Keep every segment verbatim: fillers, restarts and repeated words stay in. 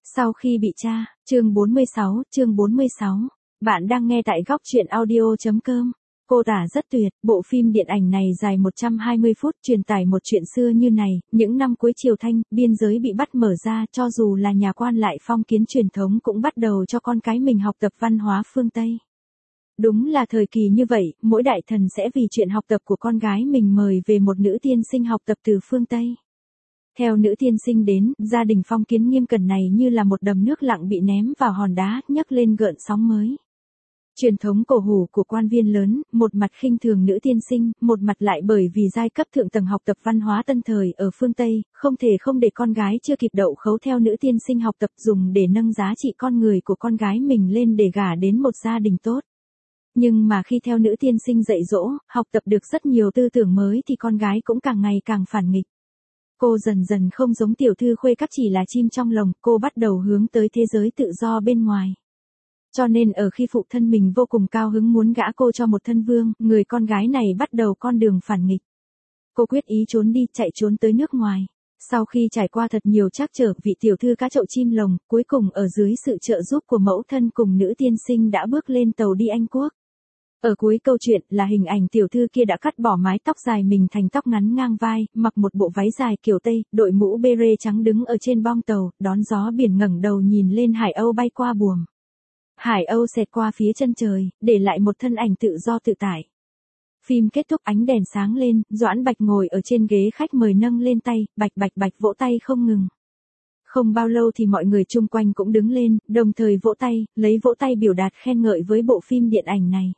Sau khi bị tra, chương bốn mươi sáu, chương bốn mươi sáu. Bạn đang nghe tại góc truyện audio.com. Cô tả rất tuyệt, bộ phim điện ảnh này dài một trăm hai mươi phút truyền tải một chuyện xưa như này, những năm cuối Triều Thanh, biên giới bị bắt mở ra, cho dù là nhà quan lại phong kiến truyền thống cũng bắt đầu cho con cái mình học tập văn hóa phương Tây. Đúng là thời kỳ như vậy, mỗi đại thần sẽ vì chuyện học tập của con gái mình mời về một nữ tiên sinh học tập từ phương Tây. Theo nữ tiên sinh đến, gia đình phong kiến nghiêm cẩn này như là một đầm nước lặng bị ném vào hòn đá, nhấc lên gợn sóng mới. Truyền thống cổ hủ của quan viên lớn, một mặt khinh thường nữ tiên sinh, một mặt lại bởi vì giai cấp thượng tầng học tập văn hóa tân thời ở phương Tây, không thể không để con gái chưa kịp đậu khấu theo nữ tiên sinh học tập dùng để nâng giá trị con người của con gái mình lên để gả đến một gia đình tốt. Nhưng mà khi theo nữ tiên sinh dạy dỗ, học tập được rất nhiều tư tưởng mới thì con gái cũng càng ngày càng phản nghịch. Cô dần dần không giống tiểu thư khuê các chỉ là chim trong lồng, cô bắt đầu hướng tới thế giới tự do bên ngoài. Cho nên ở khi phụ thân mình vô cùng cao hứng muốn gả cô cho một thân vương, người con gái này bắt đầu con đường phản nghịch. Cô quyết ý trốn đi, chạy trốn tới nước ngoài. Sau khi trải qua thật nhiều trắc trở, vị tiểu thư cá chậu chim lồng, cuối cùng ở dưới sự trợ giúp của mẫu thân cùng nữ tiên sinh đã bước lên tàu đi Anh Quốc. Ở cuối câu chuyện là hình ảnh tiểu thư kia đã cắt bỏ mái tóc dài mình thành tóc ngắn ngang vai, mặc một bộ váy dài kiểu Tây, đội mũ bê rê trắng đứng ở trên bong tàu, đón gió biển ngẩng đầu nhìn lên hải âu bay qua buồm. Hải âu xẹt qua phía chân trời, để lại một thân ảnh tự do tự tại. Phim kết thúc ánh đèn sáng lên, Doãn Bạch ngồi ở trên ghế khách mời nâng lên tay, bạch bạch bạch vỗ tay không ngừng. Không bao lâu thì mọi người chung quanh cũng đứng lên, đồng thời vỗ tay, lấy vỗ tay biểu đạt khen ngợi với bộ phim điện ảnh này.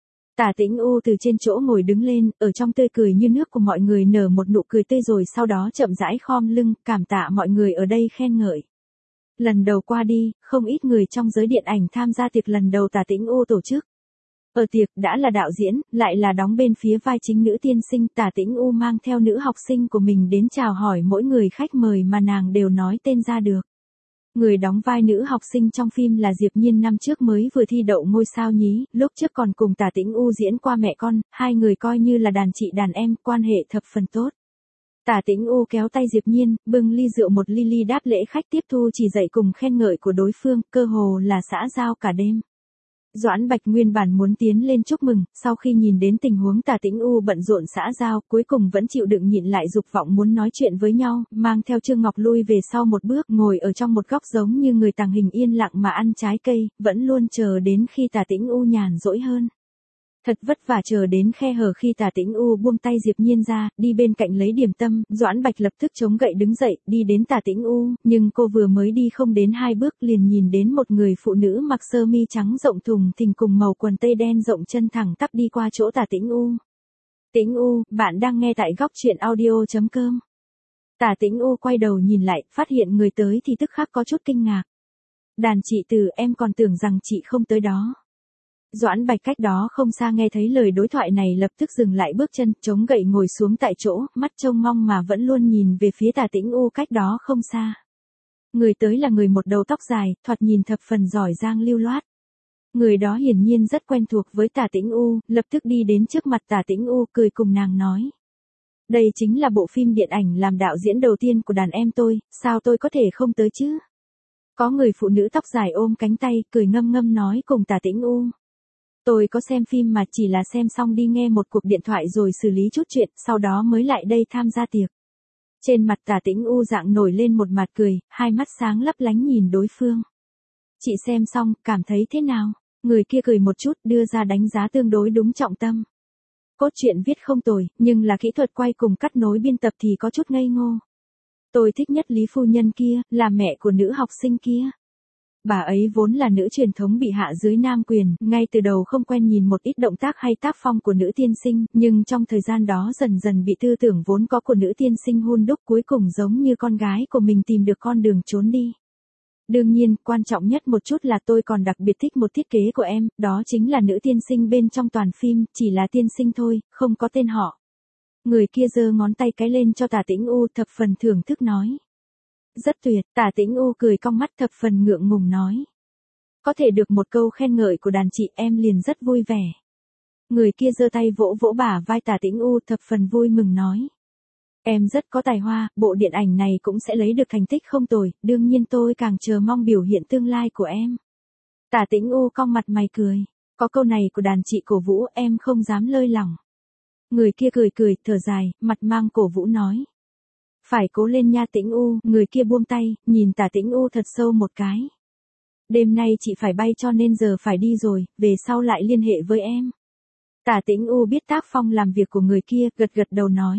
Tả Tĩnh U từ trên chỗ ngồi đứng lên, ở trong tươi cười như nước của mọi người nở một nụ cười tươi rồi sau đó chậm rãi khom lưng, cảm tạ mọi người ở đây khen ngợi. Lần đầu qua đi, không ít người trong giới điện ảnh tham gia tiệc lần đầu Tả Tĩnh U tổ chức. Ở tiệc đã là đạo diễn, lại là đóng bên phía vai chính nữ tiên sinh, Tả Tĩnh U mang theo nữ học sinh của mình đến chào hỏi mỗi người khách mời mà nàng đều nói tên ra được. Người đóng vai nữ học sinh trong phim là Diệp Nhiên, năm trước mới vừa thi đậu ngôi sao nhí, lúc trước còn cùng Tả Tĩnh U diễn qua Mẹ Con, hai người coi như là đàn chị đàn em, quan hệ thập phần tốt. Tả Tĩnh U kéo tay Diệp Nhiên, bưng ly rượu một ly ly đáp lễ khách tiếp thu chỉ dạy cùng khen ngợi của đối phương, cơ hồ là xã giao cả đêm. Doãn Bạch nguyên bản muốn tiến lên chúc mừng, sau khi nhìn đến tình huống Tả Tĩnh U bận rộn xã giao, cuối cùng vẫn chịu đựng nhịn lại dục vọng muốn nói chuyện với nhau, mang theo Trương Ngọc lui về sau một bước, ngồi ở trong một góc giống như người tàng hình yên lặng mà ăn trái cây, vẫn luôn chờ đến khi Tả Tĩnh U nhàn rỗi hơn. Thật vất vả chờ đến khe hở khi Tả Tĩnh U buông tay Diệp Nhiên ra, đi bên cạnh lấy điểm tâm, Doãn Bạch lập tức chống gậy đứng dậy, đi đến Tả Tĩnh U, nhưng cô vừa mới đi không đến hai bước liền nhìn đến một người phụ nữ mặc sơ mi trắng rộng thùng thình cùng màu quần tây đen rộng chân thẳng tắp đi qua chỗ Tả Tĩnh U. Tĩnh U, bạn đang nghe tại góc truyện audio.com. Tả Tĩnh U quay đầu nhìn lại, phát hiện người tới thì tức khắc có chút kinh ngạc. Đàn chị Từ, em còn tưởng rằng chị không tới đó. Doãn Bạch cách đó không xa nghe thấy lời đối thoại này lập tức dừng lại bước chân, chống gậy ngồi xuống tại chỗ, mắt trông mong mà vẫn luôn nhìn về phía Tả Tĩnh U cách đó không xa. Người tới là người một đầu tóc dài, thoạt nhìn thập phần giỏi giang lưu loát. Người đó hiển nhiên rất quen thuộc với Tả Tĩnh U, lập tức đi đến trước mặt Tả Tĩnh U cười cùng nàng nói. Đây chính là bộ phim điện ảnh làm đạo diễn đầu tiên của đàn em tôi, sao tôi có thể không tới chứ? Có người phụ nữ tóc dài ôm cánh tay, cười ngâm ngâm nói cùng Tả Tĩnh U. Tôi có xem phim mà chỉ là xem xong đi nghe một cuộc điện thoại rồi xử lý chút chuyện, sau đó mới lại đây tham gia tiệc. Trên mặt Tả Tĩnh U dạng nổi lên một mặt cười, hai mắt sáng lấp lánh nhìn đối phương. Chị xem xong, cảm thấy thế nào? Người kia cười một chút, đưa ra đánh giá tương đối đúng trọng tâm. Cốt truyện viết không tồi, nhưng là kỹ thuật quay cùng cắt nối biên tập thì có chút ngây ngô. Tôi thích nhất Lý phu nhân kia, là mẹ của nữ học sinh kia. Bà ấy vốn là nữ truyền thống bị hạ dưới nam quyền, ngay từ đầu không quen nhìn một ít động tác hay tác phong của nữ tiên sinh, nhưng trong thời gian đó dần dần bị tư tưởng vốn có của nữ tiên sinh hun đúc, cuối cùng giống như con gái của mình tìm được con đường trốn đi. Đương nhiên, quan trọng nhất một chút là tôi còn đặc biệt thích một thiết kế của em, đó chính là nữ tiên sinh bên trong toàn phim, chỉ là tiên sinh thôi, không có tên họ. Người kia giơ ngón tay cái lên cho Tả Tĩnh U thập phần thưởng thức nói. Rất tuyệt, Tả Tĩnh U cười cong mắt thập phần ngượng ngùng nói. Có thể được một câu khen ngợi của đàn chị em liền rất vui vẻ. Người kia giơ tay vỗ vỗ bả vai Tả Tĩnh U thập phần vui mừng nói. Em rất có tài hoa, bộ điện ảnh này cũng sẽ lấy được thành tích không tồi, đương nhiên tôi càng chờ mong biểu hiện tương lai của em. Tả Tĩnh U cong mặt mày cười. Có câu này của đàn chị cổ vũ em không dám lơi lỏng. Người kia cười cười, thở dài, mặt mang cổ vũ nói. Phải cố lên nha Tĩnh U, người kia buông tay, nhìn Tả Tĩnh U thật sâu một cái. Đêm nay chị phải bay cho nên giờ phải đi rồi, về sau lại liên hệ với em. Tả Tĩnh U biết tác phong làm việc của người kia, gật gật đầu nói.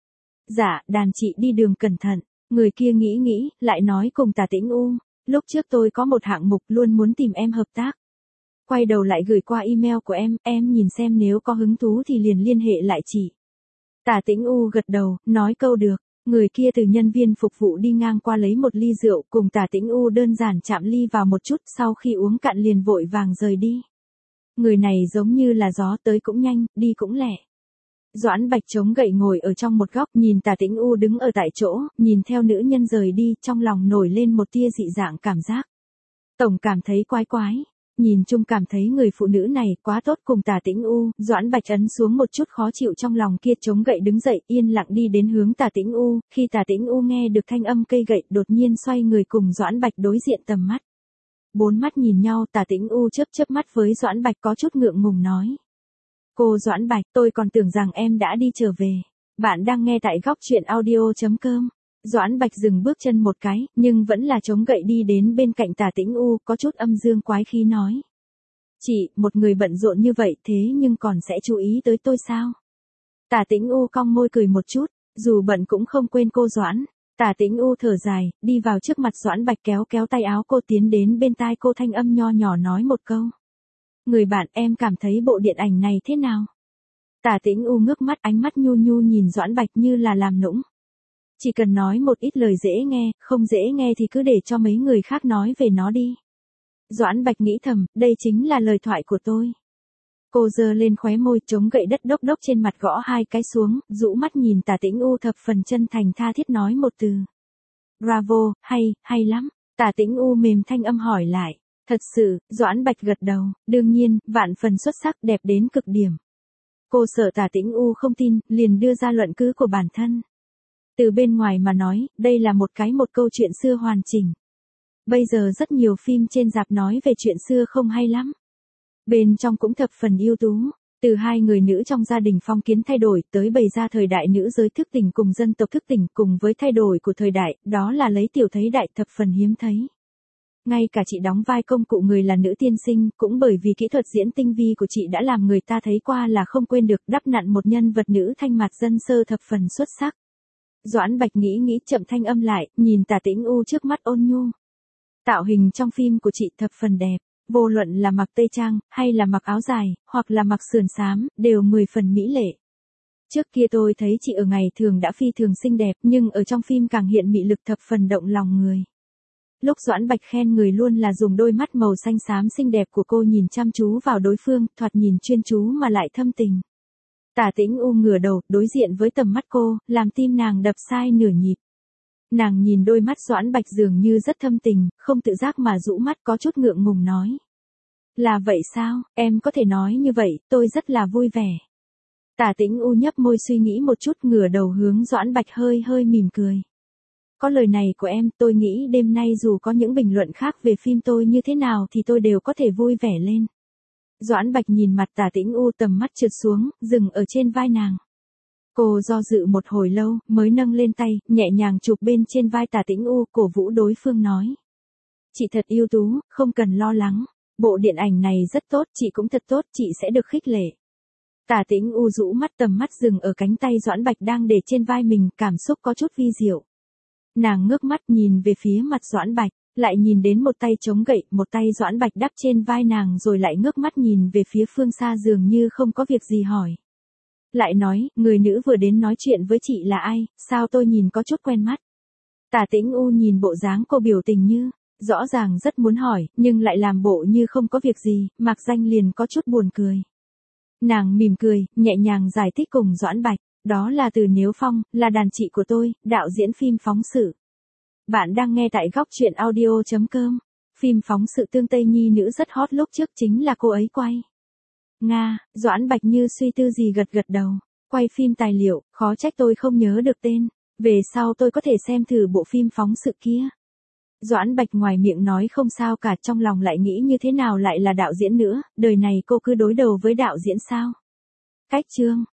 Dạ, đàn chị đi đường cẩn thận. Người kia nghĩ nghĩ, lại nói cùng Tả Tĩnh U. Lúc trước tôi có một hạng mục luôn muốn tìm em hợp tác. Quay đầu lại gửi qua email của em, em nhìn xem nếu có hứng thú thì liền liên hệ lại chị. Tả Tĩnh U gật đầu, nói câu được. Người kia từ nhân viên phục vụ đi ngang qua lấy một ly rượu, cùng Tả Tĩnh U đơn giản chạm ly vào một chút, sau khi uống cạn liền vội vàng rời đi. Người này giống như là gió, tới cũng nhanh, đi cũng lẹ. Doãn Bạch chống gậy ngồi ở trong một góc, nhìn Tả Tĩnh U đứng ở tại chỗ, nhìn theo nữ nhân rời đi, trong lòng nổi lên một tia dị dạng cảm giác. Tổng cảm thấy quái quái. Nhìn chung cảm thấy người phụ nữ này quá tốt cùng Tả Tĩnh U, Doãn Bạch ấn xuống một chút khó chịu trong lòng kia, chống gậy đứng dậy, yên lặng đi đến hướng Tả Tĩnh U, khi Tả Tĩnh U nghe được thanh âm cây gậy, đột nhiên xoay người cùng Doãn Bạch đối diện tầm mắt. Bốn mắt nhìn nhau, Tả Tĩnh U chớp chớp mắt với Doãn Bạch có chút ngượng ngùng nói. Cô Doãn Bạch, tôi còn tưởng rằng em đã đi trở về. Bạn đang nghe tại góc truyện audio.com. Doãn Bạch dừng bước chân một cái, nhưng vẫn là chống gậy đi đến bên cạnh Tả Tĩnh U, có chút âm dương quái khí nói. Chị, một người bận rộn như vậy thế nhưng còn sẽ chú ý tới tôi sao? Tả Tĩnh U cong môi cười một chút, dù bận cũng không quên cô Doãn. Tả Tĩnh U thở dài, đi vào trước mặt Doãn Bạch kéo kéo tay áo cô, tiến đến bên tai cô, thanh âm nho nhỏ nói một câu. Người bạn, em cảm thấy bộ điện ảnh này thế nào? Tả Tĩnh U ngước mắt, ánh mắt nhu nhu nhìn Doãn Bạch như là làm nũng. Chỉ cần nói một ít lời dễ nghe, không dễ nghe thì cứ để cho mấy người khác nói về nó đi. Doãn Bạch nghĩ thầm, đây chính là lời thoại của tôi. Cô giơ lên khóe môi, chống gậy đất đốc đốc trên mặt gõ hai cái xuống, rũ mắt nhìn Tả Tĩnh U thập phần chân thành tha thiết nói một từ. Bravo, hay, hay lắm. Tả Tĩnh U mềm thanh âm hỏi lại. Thật sự, Doãn Bạch gật đầu, đương nhiên, vạn phần xuất sắc, đẹp đến cực điểm. Cô sợ Tả Tĩnh U không tin, liền đưa ra luận cứ của bản thân. Từ bên ngoài mà nói, đây là một cái một câu chuyện xưa hoàn chỉnh. Bây giờ rất nhiều phim trên rạp nói về chuyện xưa không hay lắm. Bên trong cũng thập phần ưu tú, từ hai người nữ trong gia đình phong kiến thay đổi tới bày ra thời đại nữ giới thức tỉnh cùng dân tộc thức tỉnh, cùng với thay đổi của thời đại, đó là lấy tiểu thấy đại, thập phần hiếm thấy. Ngay cả chị đóng vai công cụ người là nữ tiên sinh, cũng bởi vì kỹ thuật diễn tinh vi của chị đã làm người ta thấy qua là không quên được, đắp nặn một nhân vật nữ thanh mặt dân sơ thập phần xuất sắc. Doãn Bạch nghĩ nghĩ, chậm thanh âm lại, nhìn Tả Tĩnh U trước mắt ôn nhu. Tạo hình trong phim của chị thập phần đẹp, vô luận là mặc tây trang, hay là mặc áo dài, hoặc là mặc sườn xám, đều mười phần mỹ lệ. Trước kia tôi thấy chị ở ngày thường đã phi thường xinh đẹp, nhưng ở trong phim càng hiện mị lực thập phần động lòng người. Lúc Doãn Bạch khen người luôn là dùng đôi mắt màu xanh xám xinh đẹp của cô nhìn chăm chú vào đối phương, thoạt nhìn chuyên chú mà lại thâm tình. Tả Tĩnh U ngửa đầu, đối diện với tầm mắt cô, làm tim nàng đập sai nửa nhịp. Nàng nhìn đôi mắt Doãn Bạch dường như rất thâm tình, không tự giác mà rũ mắt, có chút ngượng ngùng nói. Là vậy sao, em có thể nói như vậy, tôi rất là vui vẻ. Tả Tĩnh U nhấp môi suy nghĩ một chút, ngửa đầu hướng Doãn Bạch hơi hơi mỉm cười. Có lời này của em, tôi nghĩ đêm nay dù có những bình luận khác về phim tôi như thế nào thì tôi đều có thể vui vẻ lên. Doãn Bạch nhìn mặt Tả Tĩnh U, tầm mắt trượt xuống, dừng ở trên vai nàng. Cô do dự một hồi lâu, mới nâng lên tay, nhẹ nhàng chụp bên trên vai Tả Tĩnh U, cổ vũ đối phương nói. Chị thật ưu tú, không cần lo lắng. Bộ điện ảnh này rất tốt, chị cũng thật tốt, chị sẽ được khích lệ. Tả Tĩnh U rũ mắt, tầm mắt dừng ở cánh tay Doãn Bạch đang để trên vai mình, cảm xúc có chút vi diệu. Nàng ngước mắt nhìn về phía mặt Doãn Bạch, lại nhìn đến một tay chống gậy, một tay Doãn Bạch đắp trên vai nàng, rồi lại ngước mắt nhìn về phía phương xa dường như không có việc gì hỏi. Lại nói, người nữ vừa đến nói chuyện với chị là ai, sao tôi nhìn có chút quen mắt. Tả Tĩnh U nhìn bộ dáng cô biểu tình như, rõ ràng rất muốn hỏi, nhưng lại làm bộ như không có việc gì, mặc danh liền có chút buồn cười. Nàng mỉm cười, nhẹ nhàng giải thích cùng Doãn Bạch, đó là từ Nếu Phong, là đàn chị của tôi, đạo diễn phim phóng sự. Bạn đang nghe tại góc truyện audio.com. Phim phóng sự tương Tây nhi nữ rất hot lúc trước chính là cô ấy quay. Nga, Doãn Bạch như suy tư gì gật gật đầu. Quay phim tài liệu, khó trách tôi không nhớ được tên. Về sau tôi có thể xem thử bộ phim phóng sự kia. Doãn Bạch ngoài miệng nói không sao cả, trong lòng lại nghĩ như thế nào lại là đạo diễn nữa, đời này cô cứ đối đầu với đạo diễn sao? Cách chương